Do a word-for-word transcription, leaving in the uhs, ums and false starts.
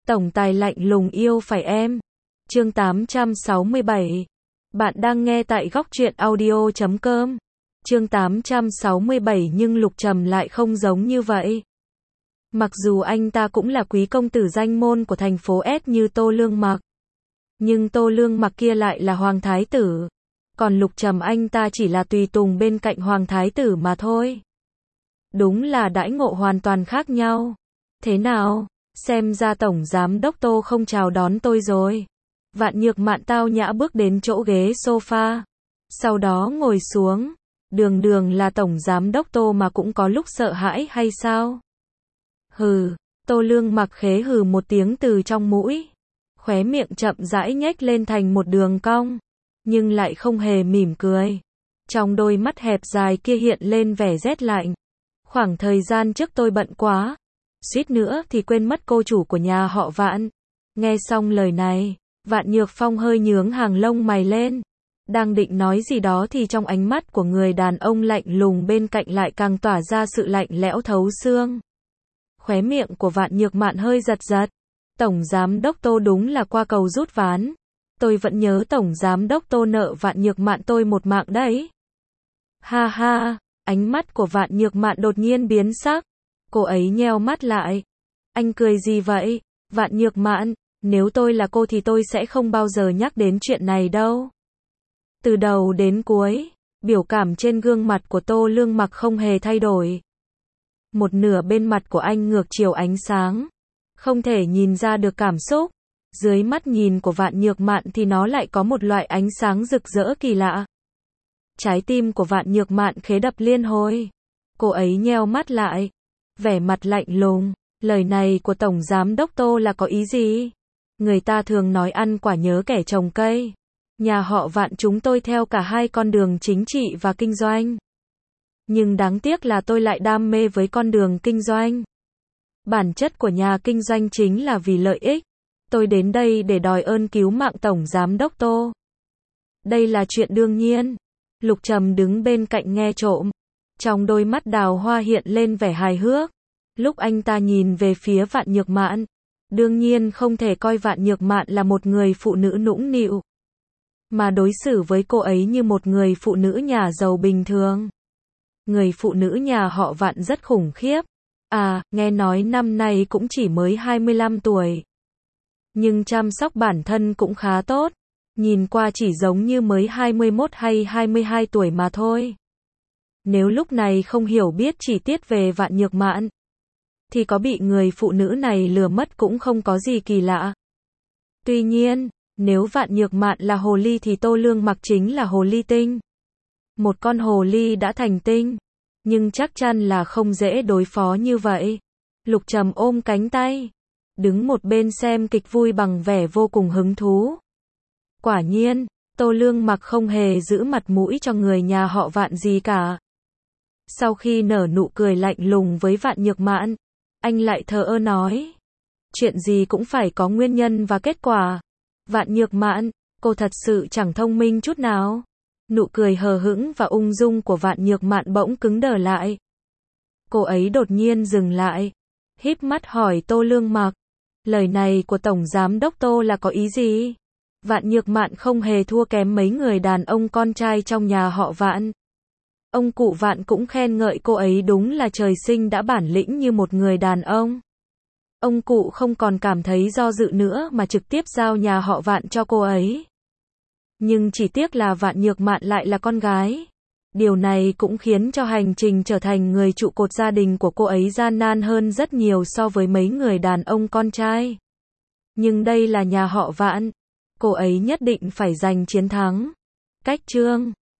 Tổng tài lạnh lùng yêu phải em. Chương tám trăm sáu mươi bảy. Bạn đang nghe tại góc truyện audio chấm com. Chương tám trăm sáu mươi bảy nhưng Lục Trầm lại không giống như vậy. Mặc dù anh ta cũng là quý công tử danh môn của thành phố S như Tô Lương Mặc, nhưng Tô Lương Mặc kia lại là hoàng thái tử. Còn Lục Trầm anh ta chỉ là tùy tùng bên cạnh hoàng thái tử mà thôi. Đúng là đãi ngộ hoàn toàn khác nhau. Thế nào? Xem ra tổng giám đốc Tô không chào đón tôi rồi. Vạn Nhược Mạn tao nhã bước đến chỗ ghế sofa. Sau đó ngồi xuống. Đường đường là tổng giám đốc Tô mà cũng có lúc sợ hãi hay sao? Hừ, Tô Lương Mặc khế hừ một tiếng từ trong mũi. Khóe miệng chậm rãi nhếch lên thành một đường cong. Nhưng lại không hề mỉm cười. Trong đôi mắt hẹp dài kia hiện lên vẻ rét lạnh. Khoảng thời gian trước tôi bận quá. Suýt nữa thì quên mất cô chủ của nhà họ Vạn. Nghe xong lời này, Vạn Nhược Phong hơi nhướng hàng lông mày lên. Đang định nói gì đó thì trong ánh mắt của người đàn ông lạnh lùng bên cạnh lại càng tỏa ra sự lạnh lẽo thấu xương. Khóe miệng của Vạn Nhược Mạn hơi giật giật. Tổng giám đốc Tô đúng là qua cầu rút ván. Tôi vẫn nhớ tổng giám đốc Tô nợ Vạn Nhược Mạn tôi một mạng đấy. Ha ha, ánh mắt của Vạn Nhược Mạn đột nhiên biến sắc. Cô ấy nheo mắt lại. Anh cười gì vậy? Vạn Nhược Mạn, nếu tôi là cô thì tôi sẽ không bao giờ nhắc đến chuyện này đâu. Từ đầu đến cuối, biểu cảm trên gương mặt của Tô Lương Mặc không hề thay đổi. Một nửa bên mặt của anh ngược chiều ánh sáng. Không thể nhìn ra được cảm xúc. Dưới mắt nhìn của Vạn Nhược Mạn thì nó lại có một loại ánh sáng rực rỡ kỳ lạ. Trái tim của Vạn Nhược Mạn khế đập liên hồi. Cô ấy nheo mắt lại. Vẻ mặt lạnh lùng. Lời này của Tổng Giám Đốc Tô là có ý gì? Người ta thường nói ăn quả nhớ kẻ trồng cây. Nhà họ Vạn chúng tôi theo cả hai con đường chính trị và kinh doanh. Nhưng đáng tiếc là tôi lại đam mê với con đường kinh doanh. Bản chất của nhà kinh doanh chính là vì lợi ích. Tôi đến đây để đòi ơn cứu mạng Tổng Giám Đốc Tô. Đây là chuyện đương nhiên. Lục Trầm đứng bên cạnh nghe trộm. Trong đôi mắt đào hoa hiện lên vẻ hài hước. Lúc anh ta nhìn về phía Vạn Nhược Mạn, đương nhiên không thể coi Vạn Nhược Mạn là một người phụ nữ nũng nịu, mà đối xử với cô ấy như một người phụ nữ nhà giàu bình thường. Người phụ nữ nhà họ Vạn rất khủng khiếp. À, nghe nói năm nay cũng chỉ mới hai mươi lăm tuổi. Nhưng chăm sóc bản thân cũng khá tốt. Nhìn qua chỉ giống như mới hai mươi mốt hay hai mươi hai tuổi mà thôi. Nếu lúc này không hiểu biết chi tiết về Vạn Nhược Mạn, thì có bị người phụ nữ này lừa mất cũng không có gì kỳ lạ. Tuy nhiên, nếu Vạn Nhược Mạn là hồ ly thì Tô Lương Mặc chính là hồ ly tinh. Một con hồ ly đã thành tinh, nhưng chắc chắn là không dễ đối phó như vậy. Lục Trầm ôm cánh tay, đứng một bên xem kịch vui bằng vẻ vô cùng hứng thú. Quả nhiên, Tô Lương Mặc không hề giữ mặt mũi cho người nhà họ Vạn gì cả. Sau khi nở nụ cười lạnh lùng với Vạn Nhược Mạn, anh lại thờ ơ nói. Chuyện gì cũng phải có nguyên nhân và kết quả. Vạn Nhược Mạn, cô thật sự chẳng thông minh chút nào. Nụ cười hờ hững và ung dung của Vạn Nhược Mạn bỗng cứng đờ lại. Cô ấy đột nhiên dừng lại, híp mắt hỏi Tô Lương Mặc. Lời này của Tổng Giám Đốc Tô là có ý gì? Vạn Nhược Mạn không hề thua kém mấy người đàn ông con trai trong nhà họ Vạn. Ông cụ Vạn cũng khen ngợi cô ấy đúng là trời sinh đã bản lĩnh như một người đàn ông. Ông cụ không còn cảm thấy do dự nữa mà trực tiếp giao nhà họ Vạn cho cô ấy. Nhưng chỉ tiếc là Vạn Nhược Mạn lại là con gái. Điều này cũng khiến cho hành trình trở thành người trụ cột gia đình của cô ấy gian nan hơn rất nhiều so với mấy người đàn ông con trai. Nhưng đây là nhà họ Vạn. Cô ấy nhất định phải giành chiến thắng. Cách chương